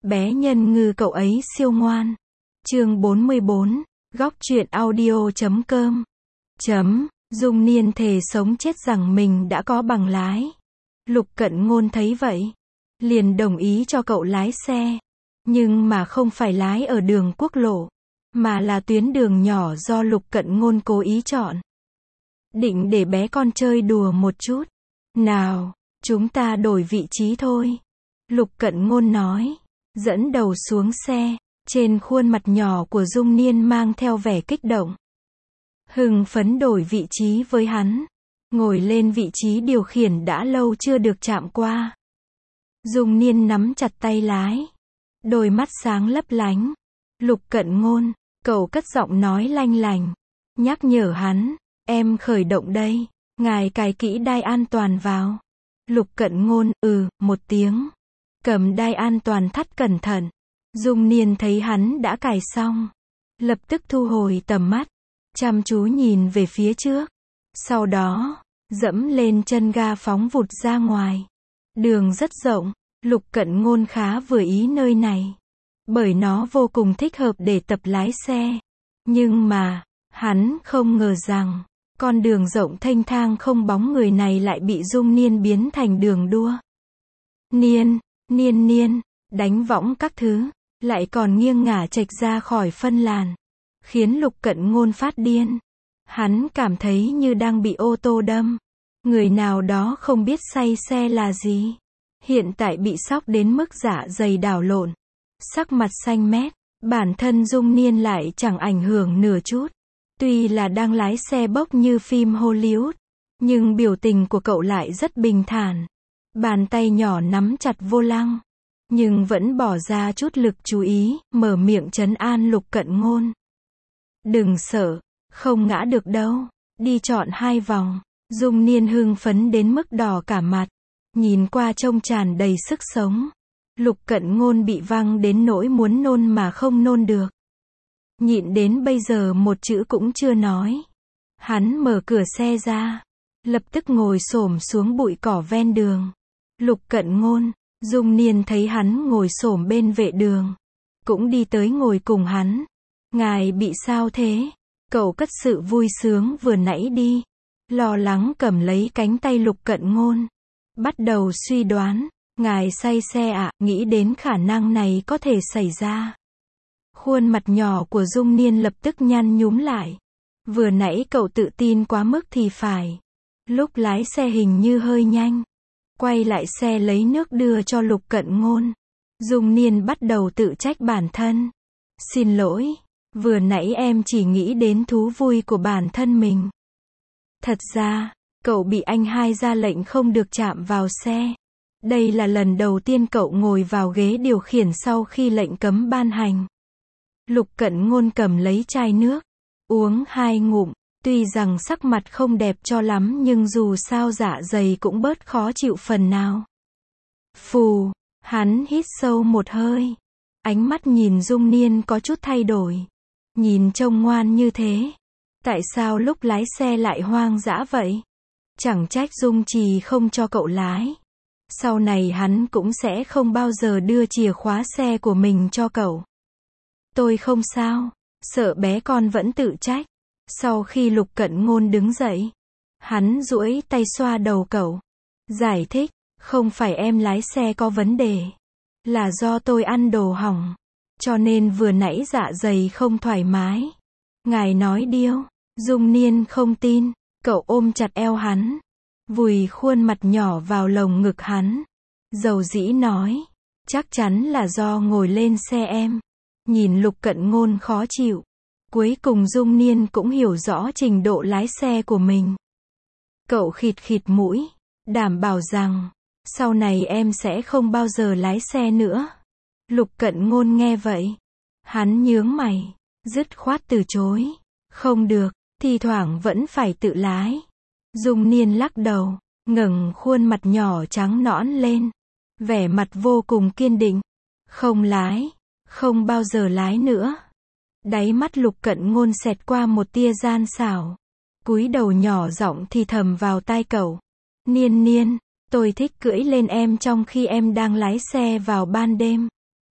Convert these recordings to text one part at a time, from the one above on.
Bé nhân ngư cậu ấy siêu ngoan. Chương 44, góc truyện audio.com. Dung Niên thề sống chết rằng mình đã có bằng lái. Lục Cận Ngôn thấy vậy, liền đồng ý cho cậu lái xe. Nhưng mà không phải lái ở đường quốc lộ, mà là tuyến đường nhỏ do Lục Cận Ngôn cố ý chọn. Định để bé con chơi đùa một chút. Nào, chúng ta đổi vị trí thôi. Lục Cận Ngôn nói, dẫn đầu xuống xe. Trên khuôn mặt nhỏ của Dung Niên mang theo vẻ kích động. Hưng phấn đổi vị trí với hắn. Ngồi lên vị trí điều khiển đã lâu chưa được chạm qua. Dung Niên nắm chặt tay lái. Đôi mắt sáng lấp lánh. Lục Cận Ngôn, cậu cất giọng nói lanh lành. Nhắc nhở hắn, em khởi động đây. Ngài cài kỹ đai an toàn vào. Lục Cận Ngôn, một tiếng. Cầm đai an toàn thắt cẩn thận. Dung Niên thấy hắn đã cài xong. Lập tức thu hồi tầm mắt. Chăm chú nhìn về phía trước. Sau đó, dẫm lên chân ga phóng vụt ra ngoài. Đường rất rộng. Lục Cận Ngôn khá vừa ý nơi này. Bởi nó vô cùng thích hợp để tập lái xe. Nhưng mà, hắn không ngờ rằng, con đường rộng thênh thang không bóng người này lại bị Dung Niên biến thành đường đua. Niên, đánh võng các thứ, lại còn nghiêng ngả chệch ra khỏi phân làn. Khiến Lục Cận Ngôn phát điên. Hắn cảm thấy như đang bị ô tô đâm. Người nào đó không biết say xe là gì. Hiện tại bị sốc đến mức dạ dày đảo lộn. Sắc mặt xanh mét. Bản thân Dung Niên lại chẳng ảnh hưởng nửa chút. Tuy là đang lái xe bốc như phim Hollywood, nhưng biểu tình của cậu lại rất bình thản. Bàn tay nhỏ nắm chặt vô lăng, nhưng vẫn bỏ ra chút lực chú ý, mở miệng trấn an Lục Cận Ngôn. Đừng sợ, không ngã được đâu, đi trọn 2 vòng. Dung Niên hưng phấn đến mức đỏ cả mặt, nhìn qua trông tràn đầy sức sống. Lục Cận Ngôn bị văng đến nỗi muốn nôn mà không nôn được. Nhịn đến bây giờ một chữ cũng chưa nói. Hắn mở cửa xe ra, lập tức ngồi xổm xuống bụi cỏ ven đường. Lục Cận Ngôn, Dung Niên thấy hắn ngồi xổm bên vệ đường, cũng đi tới ngồi cùng hắn. Ngài bị sao thế? Cậu cất sự vui sướng vừa nãy đi. Lo lắng cầm lấy cánh tay Lục Cận Ngôn. Bắt đầu suy đoán, ngài say xe ạ, nghĩ đến khả năng này có thể xảy ra. Khuôn mặt nhỏ của Dung Niên lập tức nhăn nhúm lại. Vừa nãy cậu tự tin quá mức thì phải. Lúc lái xe hình như hơi nhanh. Quay lại xe lấy nước đưa cho Lục Cận Ngôn. Dung Niên bắt đầu tự trách bản thân. Xin lỗi, vừa nãy em chỉ nghĩ đến thú vui của bản thân mình. Thật ra, cậu bị anh hai ra lệnh không được chạm vào xe. Đây là lần đầu tiên cậu ngồi vào ghế điều khiển sau khi lệnh cấm ban hành. Lục Cận Ngôn cầm lấy chai nước, uống 2 ngụm, tuy rằng sắc mặt không đẹp cho lắm nhưng dù sao dạ dày cũng bớt khó chịu phần nào. Phù, hắn hít sâu một hơi. Ánh mắt nhìn Dung Niên có chút thay đổi. Nhìn trông ngoan như thế. Tại sao lúc lái xe lại hoang dã vậy? Chẳng trách Dung Trì không cho cậu lái. Sau này hắn cũng sẽ không bao giờ đưa chìa khóa xe của mình cho cậu. Tôi không sao, sợ bé con vẫn tự trách. Sau khi Lục Cận Ngôn đứng dậy, hắn duỗi tay xoa đầu cậu. Giải thích, không phải em lái xe có vấn đề. Là do tôi ăn đồ hỏng. Cho nên vừa nãy dạ dày không thoải mái. Ngài nói điêu. Dung Niên không tin, cậu ôm chặt eo hắn. Vùi khuôn mặt nhỏ vào lồng ngực hắn. Dầu dĩ nói, chắc chắn là do ngồi lên xe em. Nhìn Lục Cận Ngôn khó chịu. Cuối cùng Dung Niên cũng hiểu rõ trình độ lái xe của mình. Cậu khịt khịt mũi, đảm bảo rằng, sau này em sẽ không bao giờ lái xe nữa. Lục Cận Ngôn nghe vậy. Hắn nhướng mày, dứt khoát từ chối. Không được, thi thoảng vẫn phải tự lái. Dung Niên lắc đầu, ngẩng khuôn mặt nhỏ trắng nõn lên. Vẻ mặt vô cùng kiên định. Không lái, không bao giờ lái nữa. Đáy mắt Lục Cận Ngôn xẹt qua một tia gian xảo. Cúi đầu nhỏ giọng thì thầm vào tai cậu. Niên, tôi thích cưỡi lên em trong khi em đang lái xe vào ban đêm.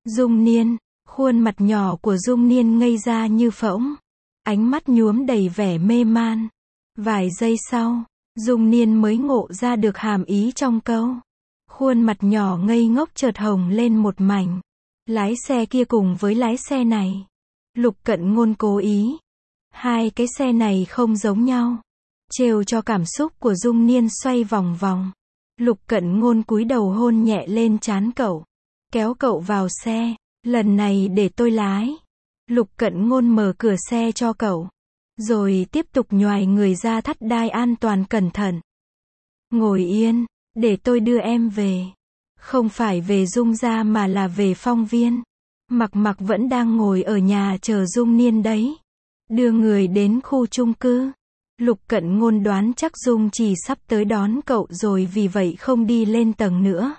Dung Niên, khuôn mặt nhỏ của Dung Niên ngây ra như phỗng. Ánh mắt nhuốm đầy vẻ mê man. Vài giây sau, Dung Niên mới ngộ ra được hàm ý trong câu. Khuôn mặt nhỏ ngây ngốc chợt hồng lên một mảnh. Lái xe kia cùng với lái xe này. Lục Cận Ngôn cố ý. Hai cái xe này không giống nhau. Trêu cho cảm xúc của Dung Niên xoay vòng vòng. Lục Cận Ngôn cúi đầu hôn nhẹ lên trán cậu. Kéo cậu vào xe. Lần này để tôi lái. Lục Cận Ngôn mở cửa xe cho cậu. Rồi tiếp tục nhoài người ra thắt đai an toàn cẩn thận. Ngồi yên, để tôi đưa em về. Không phải về Dung gia mà là về Phong Viên. Mặc Mặc vẫn đang ngồi ở nhà chờ Dung Niên đấy. Đưa người đến khu chung cư. Lục Cận Ngôn đoán chắc Dung Trì sắp tới đón cậu rồi vì vậy không đi lên tầng nữa.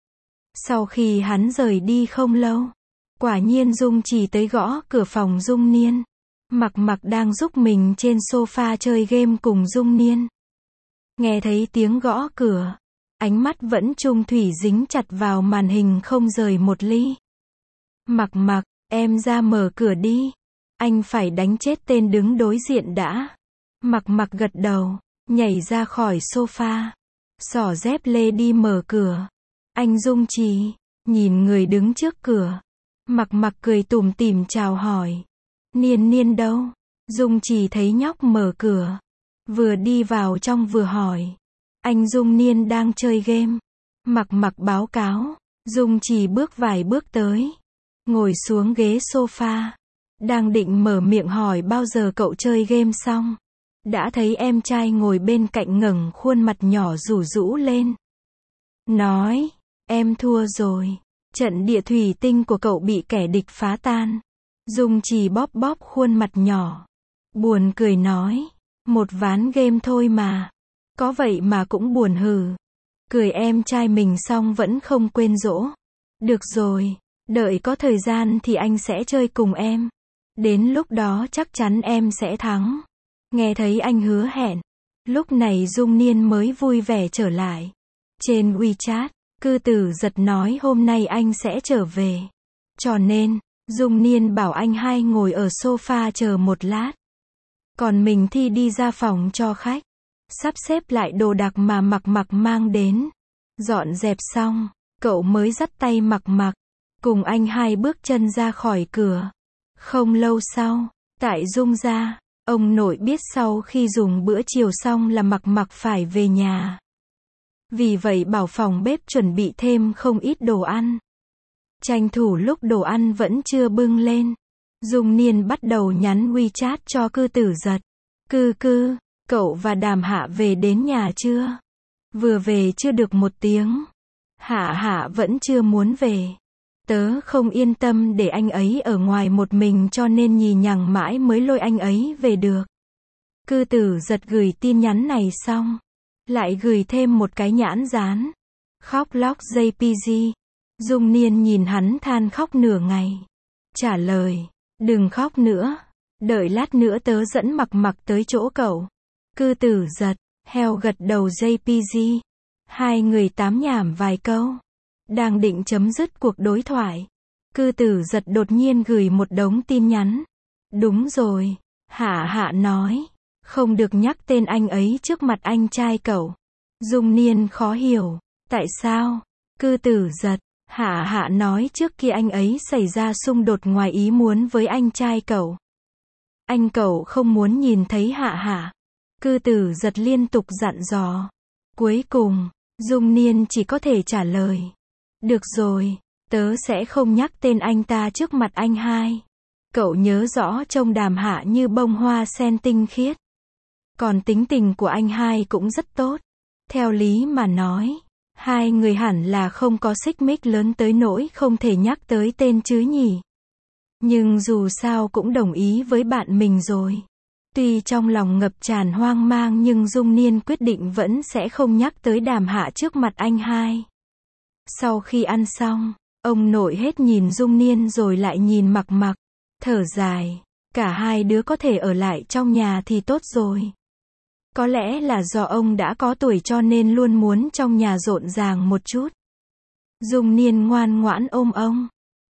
Sau khi hắn rời đi không lâu, quả nhiên Dung Trì tới gõ cửa phòng Dung Niên. Mặc Mặc đang giúp mình trên sofa chơi game cùng Dung Niên. Nghe thấy tiếng gõ cửa, ánh mắt vẫn trung thủy dính chặt vào màn hình không rời một ly. Mặc Mặc, em ra mở cửa đi. Anh phải đánh chết tên đứng đối diện đã. Mặc Mặc gật đầu, nhảy ra khỏi sofa. Xỏ dép lê đi mở cửa. Anh Dung Trì, nhìn người đứng trước cửa. Mặc Mặc cười tủm tỉm chào hỏi. Niên Niên đâu? Dung Trì thấy nhóc mở cửa. Vừa đi vào trong vừa hỏi. Anh Dung Niên đang chơi game. Mặc Mặc báo cáo. Dung Trì bước vài bước tới. Ngồi xuống ghế sofa. Đang định mở miệng hỏi bao giờ cậu chơi game xong. Đã thấy em trai ngồi bên cạnh ngẩng khuôn mặt nhỏ rủ rũ lên. Nói, em thua rồi. Trận địa thủy tinh của cậu bị kẻ địch phá tan. Dung Trì bóp bóp khuôn mặt nhỏ. Buồn cười nói, một ván game thôi mà. Có vậy mà cũng buồn hừ. Cười em trai mình xong vẫn không quên dỗ. Được rồi, đợi có thời gian thì anh sẽ chơi cùng em. Đến lúc đó chắc chắn em sẽ thắng. Nghe thấy anh hứa hẹn. Lúc này Dung Niên mới vui vẻ trở lại. Trên WeChat, Cư Tử Giật nói hôm nay anh sẽ trở về. Cho nên, Dung Niên bảo anh hai ngồi ở sofa chờ một lát. Còn mình thì đi ra phòng cho khách. Sắp xếp lại đồ đạc mà Mặc Mặc mang đến. Dọn dẹp xong, cậu mới dắt tay Mặc Mặc. Cùng anh hai bước chân ra khỏi cửa. Không lâu sau, tại Dung gia, ông nội biết sau khi dùng bữa chiều xong là Mặc Mặc phải về nhà. Vì vậy bảo phòng bếp chuẩn bị thêm không ít đồ ăn. Tranh thủ lúc đồ ăn vẫn chưa bưng lên. Dung Niên bắt đầu nhắn WeChat cho Cư Tử Giật. Cư, cậu và Đàm Hạ về đến nhà chưa? Vừa về chưa được một tiếng. Hạ vẫn chưa muốn về. Tớ không yên tâm để anh ấy ở ngoài một mình cho nên nhì nhằng mãi mới lôi anh ấy về được. Cư Tử Giật gửi tin nhắn này xong. Lại gửi thêm một cái nhãn dán. Khóc lóc JPG. Dung Niên nhìn hắn than khóc nửa ngày. Trả lời. Đừng khóc nữa. Đợi lát nữa tớ dẫn Mặc Mặc tới chỗ cậu. Cư Tử Giật. Heo gật đầu JPG. Hai người tám nhảm vài câu. Đang định chấm dứt cuộc đối thoại. Cư Tử Giật đột nhiên gửi một đống tin nhắn. Đúng rồi. Hạ nói. Không được nhắc tên anh ấy trước mặt anh trai cậu. Dung Niên khó hiểu. Tại sao? Cư Tử Giật. Hạ nói trước kia anh ấy xảy ra xung đột ngoài ý muốn với anh trai cậu. Anh cậu không muốn nhìn thấy Hạ. Cư Tử Giật liên tục dặn dò. Cuối cùng, Dung Niên chỉ có thể trả lời. Được rồi, tớ sẽ không nhắc tên anh ta trước mặt anh hai. Cậu nhớ rõ trông Đàm Hạ như bông hoa sen tinh khiết. Còn tính tình của anh hai cũng rất tốt. Theo lý mà nói, hai người hẳn là không có xích mích lớn tới nỗi không thể nhắc tới tên chứ nhỉ. Nhưng dù sao cũng đồng ý với bạn mình rồi. Tuy trong lòng ngập tràn hoang mang nhưng Dung Niên quyết định vẫn sẽ không nhắc tới Đàm Hạ trước mặt anh hai. Sau khi ăn xong, ông nội hết nhìn Dung Niên rồi lại nhìn Mặc Mặc. Thở dài. Cả hai đứa có thể ở lại trong nhà thì tốt rồi. Có lẽ là do ông đã có tuổi cho nên luôn muốn trong nhà rộn ràng một chút. Dung Niên ngoan ngoãn ôm ông.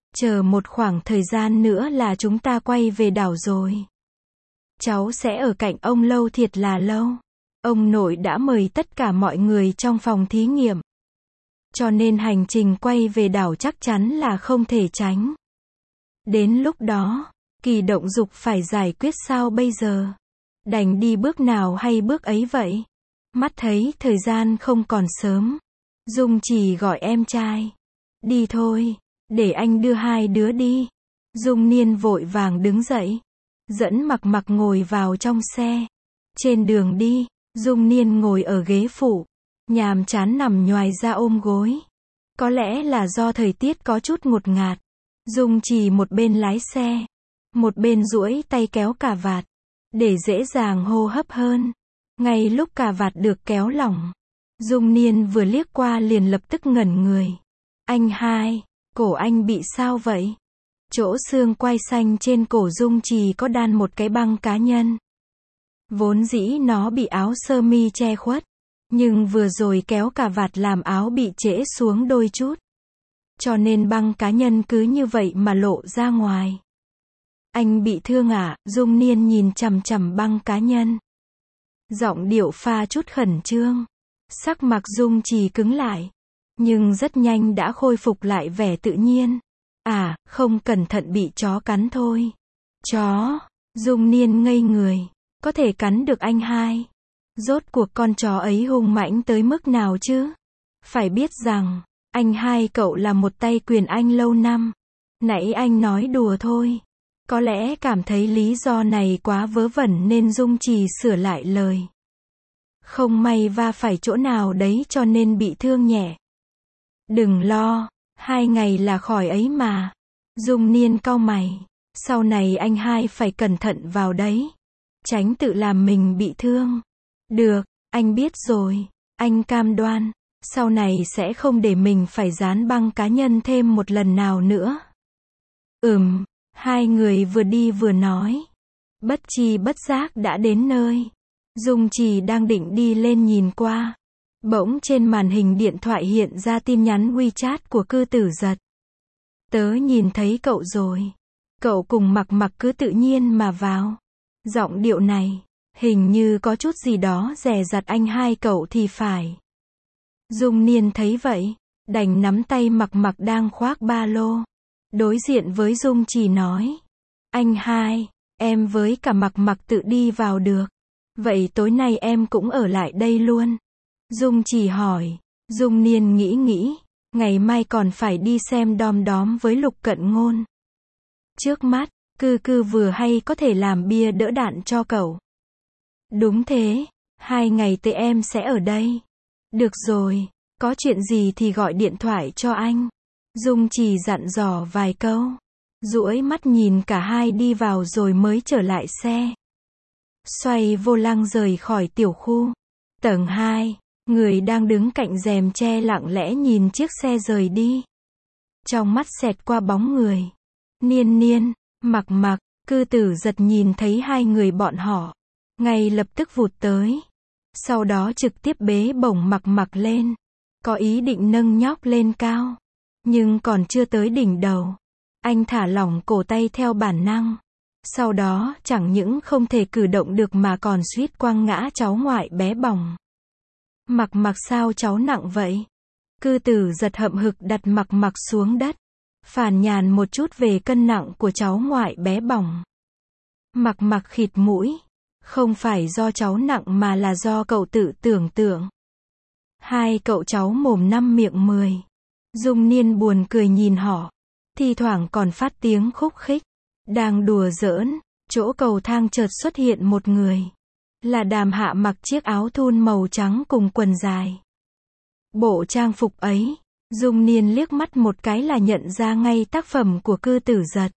Chờ một khoảng thời gian nữa là chúng ta quay về đảo rồi. Cháu sẽ ở cạnh ông lâu thiệt là lâu. Ông nội đã mời tất cả mọi người trong phòng thí nghiệm. Cho nên hành trình quay về đảo chắc chắn là không thể tránh. Đến lúc đó, Kỳ Động Dục phải giải quyết sao bây giờ? Đành đi bước nào hay bước ấy vậy? Mắt thấy thời gian không còn sớm. Dung Trì gọi em trai. Đi thôi, để anh đưa hai đứa đi. Dung Niên vội vàng đứng dậy. Dẫn Mặc Mặc ngồi vào trong xe. Trên đường đi, Dung Niên ngồi ở ghế phụ. Nhàm chán nằm nhoài ra ôm gối. Có lẽ là do thời tiết có chút ngột ngạt. Dung Trì một bên lái xe, một bên duỗi tay kéo cà vạt, để dễ dàng hô hấp hơn. Ngay lúc cà vạt được kéo lỏng, Dung Niên vừa liếc qua liền lập tức ngẩn người. Anh hai, cổ anh bị sao vậy? Chỗ xương quai xanh trên cổ Dung Trì có đan một cái băng cá nhân. Vốn dĩ nó bị áo sơ mi che khuất, nhưng vừa rồi kéo cà vạt làm áo bị trễ xuống đôi chút. Cho nên băng cá nhân cứ như vậy mà lộ ra ngoài. Anh bị thương à? Dung Niên nhìn chằm chằm băng cá nhân. Giọng điệu pha chút khẩn trương. Sắc mặt Dung Trì cứng lại. Nhưng rất nhanh đã khôi phục lại vẻ tự nhiên. À, không cẩn thận bị chó cắn thôi. Chó? Dung Niên ngây người. Có thể cắn được anh hai. Rốt cuộc con chó ấy hung mãnh tới mức nào chứ? Phải biết rằng, anh hai cậu là một tay quyền Anh lâu năm. Nãy anh nói đùa thôi. Có lẽ cảm thấy lý do này quá vớ vẩn nên Dung Trì sửa lại lời. Không may va phải chỗ nào đấy cho nên bị thương nhẹ. Đừng lo, 2 ngày là khỏi ấy mà. Dung Niên cau mày. Sau này anh hai phải cẩn thận vào đấy. Tránh tự làm mình bị thương. Được, anh biết rồi. Anh cam đoan. Sau này sẽ không để mình phải dán băng cá nhân thêm một lần nào nữa. Hai người vừa đi vừa nói. Bất tri bất giác đã đến nơi. Dung Trì đang định đi lên nhìn qua. Bỗng trên màn hình điện thoại hiện ra tin nhắn WeChat của Cư Tử Giật. Tớ nhìn thấy cậu rồi. Cậu cùng Mặc Mặc cứ tự nhiên mà vào. Giọng điệu này, hình như có chút gì đó dè dặt anh hai cậu thì phải. Dung Niên thấy vậy, đành nắm tay Mặc Mặc đang khoác ba lô. Đối diện với Dung Trì nói. Anh hai, em với cả Mặc Mặc tự đi vào được. Vậy tối nay em cũng ở lại đây luôn. Dung Trì hỏi. Dung Niên nghĩ, ngày mai còn phải đi xem đom đóm với Lục Cận Ngôn. Trước mắt, Cư vừa hay có thể làm bia đỡ đạn cho cậu. Đúng thế, 2 ngày tới em sẽ ở đây. Được rồi, có chuyện gì thì gọi điện thoại cho anh. Dung Trì dặn dò vài câu. Duỗi mắt nhìn cả hai đi vào rồi mới trở lại xe. Xoay vô lăng rời khỏi tiểu khu. Tầng 2, người đang đứng cạnh rèm che lặng lẽ nhìn chiếc xe rời đi. Trong mắt xẹt qua bóng người. Niên, Mặc Mặc, Cư Tử Giật nhìn thấy hai người bọn họ. Ngay lập tức vụt tới. Sau đó trực tiếp bế bổng Mặc Mặc lên. Có ý định nâng nhóc lên cao. Nhưng còn chưa tới đỉnh đầu. Anh thả lỏng cổ tay theo bản năng. Sau đó, chẳng những không thể cử động được mà còn suýt quăng ngã cháu ngoại bé bỏng. Mặc Mặc sao cháu nặng vậy? Cư Tử Giật hậm hực đặt Mặc Mặc xuống đất. Phàn nhàn một chút về cân nặng của cháu ngoại bé bỏng. Mặc Mặc khịt mũi. Không phải do cháu nặng mà là do cậu tự tưởng tượng. Hai cậu cháu mồm 5 miệng 10. Dung Niên buồn cười nhìn họ. Thi thoảng còn phát tiếng khúc khích. Đang đùa giỡn, chỗ cầu thang chợt xuất hiện một người. Là Đàm Hạ mặc chiếc áo thun màu trắng cùng quần dài. Bộ trang phục ấy, Dung Niên liếc mắt một cái là nhận ra ngay tác phẩm của Cư Tử Giật.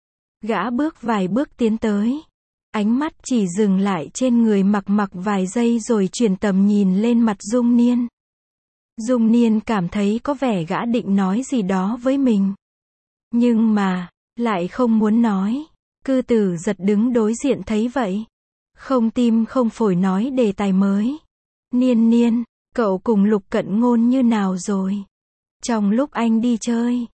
Gã bước vài bước tiến tới. Ánh mắt chỉ dừng lại trên người Mặc Mặc vài giây rồi chuyển tầm nhìn lên mặt Dung Niên. Dung Niên cảm thấy có vẻ gã định nói gì đó với mình. Nhưng mà, lại không muốn nói. Cư Tử Giật đứng đối diện thấy vậy. Không tim không phổi nói đề tài mới. Niên, cậu cùng Lục Cận Ngôn như nào rồi? Trong lúc anh đi chơi,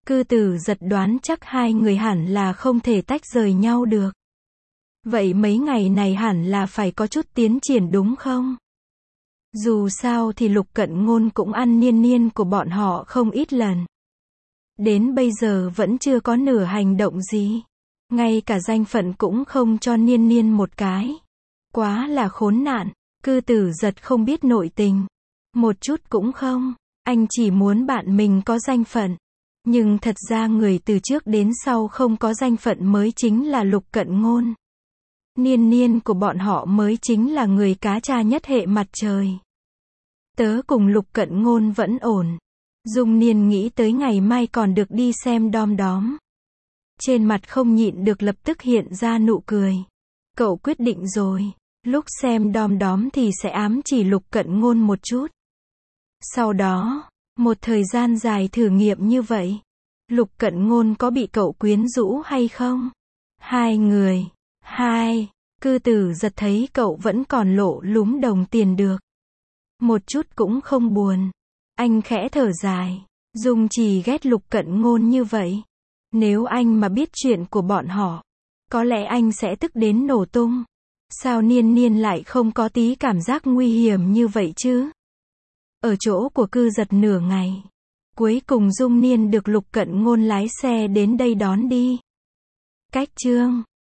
Cư Tử Giật đoán chắc hai người hẳn là không thể tách rời nhau được. Vậy mấy ngày này hẳn là phải có chút tiến triển đúng không? Dù sao thì Lục Cận Ngôn cũng ăn Niên Niên của bọn họ không ít lần. Đến bây giờ vẫn chưa có nửa hành động gì. Ngay cả danh phận cũng không cho Niên Niên một cái. Quá là khốn nạn. Cư Tử Giật không biết nội tình. Một chút cũng không. Anh chỉ muốn bạn mình có danh phận. Nhưng thật ra người từ trước đến sau không có danh phận mới chính là Lục Cận Ngôn. Niên Niên của bọn họ mới chính là người cá tra nhất hệ mặt trời. Tớ cùng Lục Cận Ngôn vẫn ổn. Dung Niên nghĩ tới ngày mai còn được đi xem đom đóm. Trên mặt không nhịn được lập tức hiện ra nụ cười. Cậu quyết định rồi. Lúc xem đom đóm thì sẽ ám chỉ Lục Cận Ngôn một chút. Sau đó, một thời gian dài thử nghiệm như vậy. Lục Cận Ngôn có bị cậu quyến rũ hay không? Hai người. Cư Tử Giật thấy cậu vẫn còn lộ lúm đồng tiền được. Một chút cũng không buồn. Anh khẽ thở dài. Dung Trì ghét Lục Cận Ngôn như vậy. Nếu anh mà biết chuyện của bọn họ, có lẽ anh sẽ tức đến nổ tung. Sao Niên Niên lại không có tí cảm giác nguy hiểm như vậy chứ? Ở chỗ của Cư Giật nửa ngày. Cuối cùng Dung Niên được Lục Cận Ngôn lái xe đến đây đón đi. Cách chương